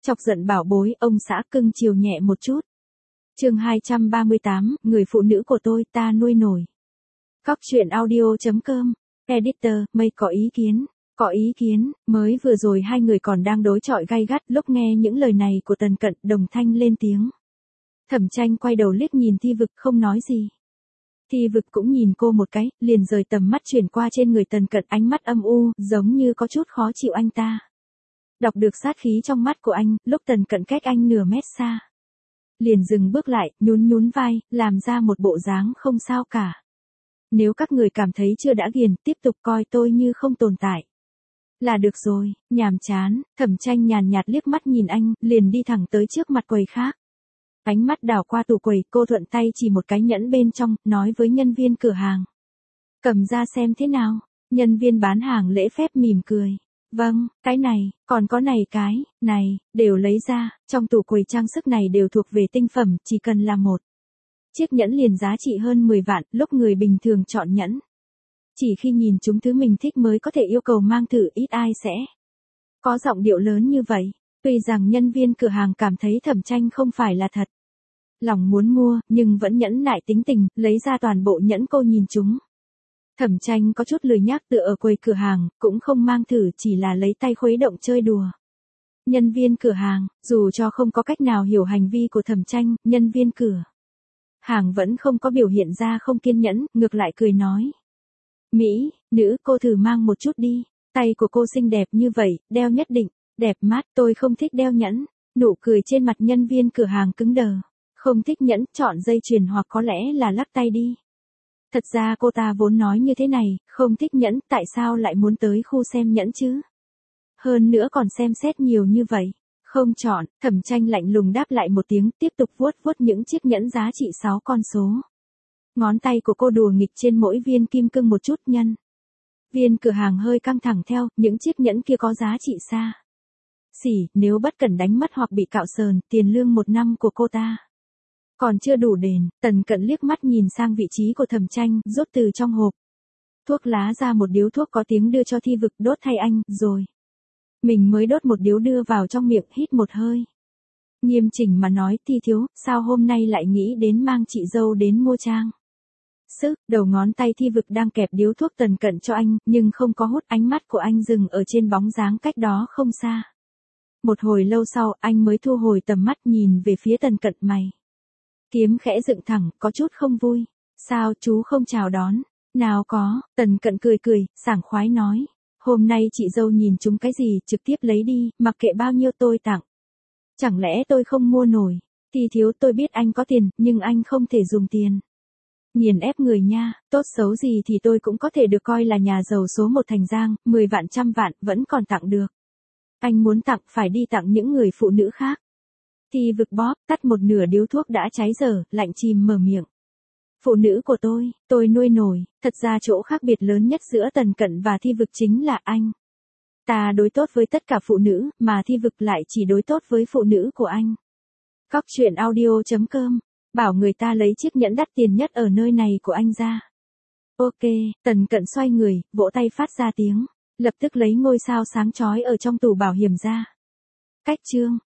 Chọc giận bảo bối, ông xã cưng chiều nhẹ một chút. Chương 238, người phụ nữ của tôi ta nuôi nổi. Cóc truyện audio.com. Editor, mây có ý kiến. Có ý kiến, mới vừa rồi hai người còn đang đối chọi gay gắt, lúc nghe những lời này của Tần Cận, Đồng Thanh lên tiếng. Thẩm Tranh quay đầu liếc nhìn Thi Vực không nói gì. Thi Vực cũng nhìn cô một cái, liền rời tầm mắt chuyển qua trên người Tần Cận, ánh mắt âm u, giống như có chút khó chịu anh ta. Đọc được sát khí trong mắt của anh, lúc Tần Cận cách anh nửa mét xa. Liền dừng bước lại, nhún vai, làm ra một bộ dáng không sao cả. Nếu các người cảm thấy chưa đã ghiền, tiếp tục coi tôi như không tồn tại. Là được rồi, nhàm chán. Thẩm Tranh nhàn nhạt liếc mắt nhìn anh, liền đi thẳng tới trước mặt quầy khác. Ánh mắt đảo qua tủ quầy, cô thuận tay chỉ một cái nhẫn bên trong, nói với nhân viên cửa hàng. Cầm ra xem thế nào. Nhân viên bán hàng lễ phép mỉm cười. Vâng, cái này, còn có cái này, đều lấy ra, trong tủ quầy trang sức này đều thuộc về tinh phẩm, chỉ cần là một chiếc nhẫn liền giá trị hơn 10 vạn, lúc người bình thường chọn nhẫn. Chỉ khi nhìn chúng thứ mình thích mới có thể yêu cầu mang thử, ít ai sẽ có giọng điệu lớn như vậy. Tuy rằng nhân viên cửa hàng cảm thấy Thẩm Tranh không phải là thật lòng muốn mua, nhưng vẫn nhẫn nại tính tình, lấy ra toàn bộ nhẫn cô nhìn chúng. Thẩm Tranh có chút lười nhác tựa ở quầy cửa hàng, cũng không mang thử, chỉ là lấy tay khuấy động chơi đùa. Nhân viên cửa hàng, dù cho không có cách nào hiểu hành vi của Thẩm Tranh, nhân viên cửa hàng vẫn không có biểu hiện ra không kiên nhẫn, ngược lại cười nói. Mỹ, nữ, cô thử mang một chút đi, tay của cô xinh đẹp như vậy, đeo nhất định, đẹp mắt, tôi không thích đeo nhẫn. Nụ cười trên mặt nhân viên cửa hàng cứng đờ. Không thích nhẫn, chọn dây chuyền hoặc có lẽ là lắc tay đi. Thật ra cô ta vốn nói như thế này, không thích nhẫn, tại sao lại muốn tới khu xem nhẫn chứ? Hơn nữa còn xem xét nhiều như vậy. Không chọn, Thẩm Tranh lạnh lùng đáp lại một tiếng, tiếp tục vuốt những chiếc nhẫn giá trị 6 con số. Ngón tay của cô đùa nghịch trên mỗi viên kim cương một chút, nhân viên cửa hàng hơi căng thẳng theo, những chiếc nhẫn kia có giá trị xa xỉ, nếu bất cẩn đánh mất hoặc bị cạo sờn, tiền lương 1 năm của cô ta còn chưa đủ đền. Tần Cận liếc mắt nhìn sang vị trí của Thẩm Tranh, rút từ trong hộp thuốc lá ra một điếu thuốc có tiếng đưa cho Thi Vực, đốt thay anh, rồi mình mới đốt một điếu đưa vào trong miệng, hít một hơi. Nghiêm chỉnh mà nói, Thi thiếu, sao hôm nay lại nghĩ đến mang chị dâu đến mua trang sức? Đầu ngón tay Thi Vực đang kẹp điếu thuốc Tần Cận cho anh, nhưng không có hút, ánh mắt của anh dừng ở trên bóng dáng cách đó không xa. Một hồi lâu sau, anh mới thu hồi tầm mắt, nhìn về phía Tần Cận, mày kiếm khẽ dựng thẳng, có chút không vui. Sao chú không chào đón? Nào có, Tần Cận cười, sảng khoái nói. Hôm nay chị dâu nhìn chúng cái gì, trực tiếp lấy đi, mặc kệ bao nhiêu tôi tặng. Chẳng lẽ tôi không mua nổi? Thì thiếu, tôi biết anh có tiền, nhưng anh không thể dùng tiền nghiền ép người nha, tốt xấu gì thì tôi cũng có thể được coi là nhà giàu số 1 Thành Giang, 10 vạn 100 vạn, vẫn còn tặng được. Anh muốn tặng, phải đi tặng những người phụ nữ khác. Thi Vực bóp tắt một nửa điếu thuốc đã cháy dở, lạnh chìm mở miệng. Phụ nữ của tôi nuôi nổi. Thật ra chỗ khác biệt lớn nhất giữa Tần Cận và Thi Vực chính là anh ta đối tốt với tất cả phụ nữ, mà Thi Vực lại chỉ đối tốt với phụ nữ của anh. Cóc truyện audio.com. Bảo người ta lấy chiếc nhẫn đắt tiền nhất ở nơi này của anh ra. Ok, Tần Cận xoay người, vỗ tay phát ra tiếng, lập tức lấy ngôi sao sáng chói ở trong tủ bảo hiểm ra. Cách chương.